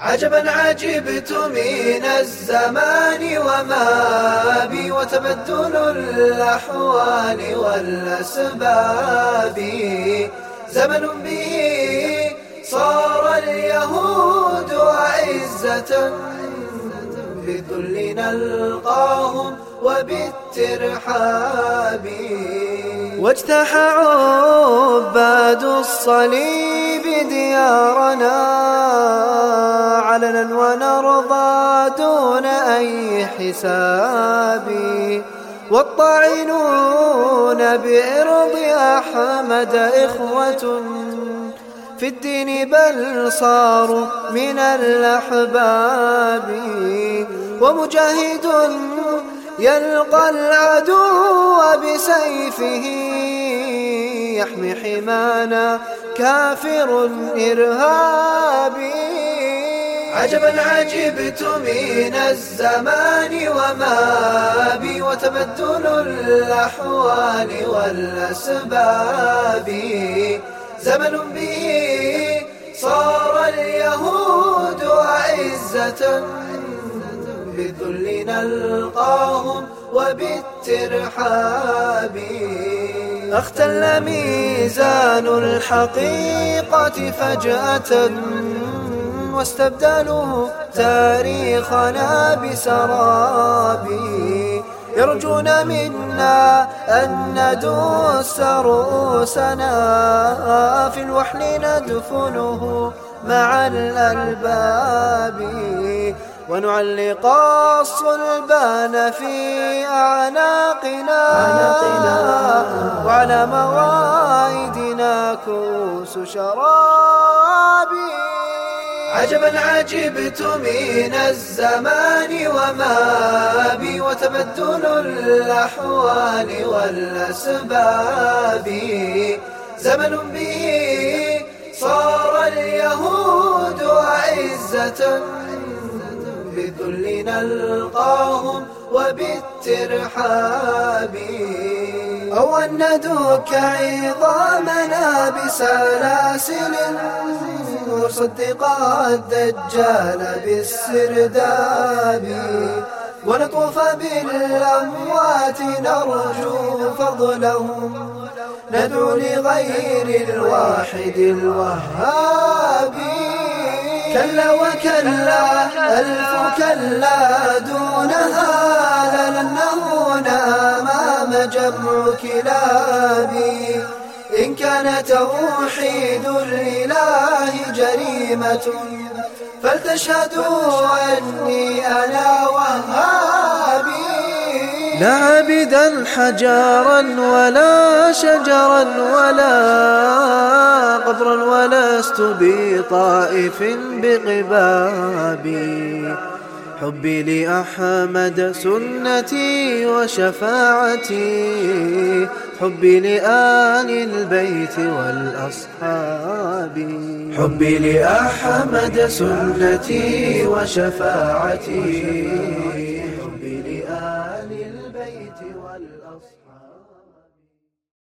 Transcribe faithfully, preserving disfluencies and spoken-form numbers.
عجبا عجبت من الزمان وما بي وتبدل الأحوال والأسباب، زمن به صار اليهود أعزة، بالذل نلقاهم وبالترحاب، واجتاح عباد الصليب ديارنا علنا ونرضى دون أي حساب، والطاعنون بإرض أحمد إخوة في الدين بل صاروا من الأحباب، ومجاهد يلقى العدو بسيفه يحمي حمانا كافر إرهابي. عجبا عجبت من الزمان وما بي وتبدل الأحوال والأسباب، زمن به صار اليهود أعزة، بالذل نلقاهم وبالترحاب، اختل ميزان الحقيقة فجأة، واستبدلوا تاريخنا بسراب، يرجون منا أن ندس رؤوسنا في الوحل ندفنه مع الألباب، ونعلق الصلبان في أعناقنا وعلى مواعيدنا كؤوس شراب. عجبا عجبت من الزمان وما بي وتبدل الأحوال والأسباب، زمن به صار اليهود أعزة، بالذل نلقاهم وبالترحاب، أو أن ندك عظامنا بسلاسل ونصدق الدجال بالسرداب، ونطوف بالأموات نرجو فضلهم، ندعو لغير الواحد الوهاب. كلا وكلا ألف كلا دونها لن نهون أمام جمع كلابي، إن كان توحيد الإله جريمة فلتشهدوا أني أنا وهابي. لا عبدا حجارا ولا شجرا ولا قبرا ولست بطائف بقبابي، حبي لأحمد سنتي وشفاعتي، حبي لآل البيت والأصحاب، حبي لأحمد سنتي وشفاعتي.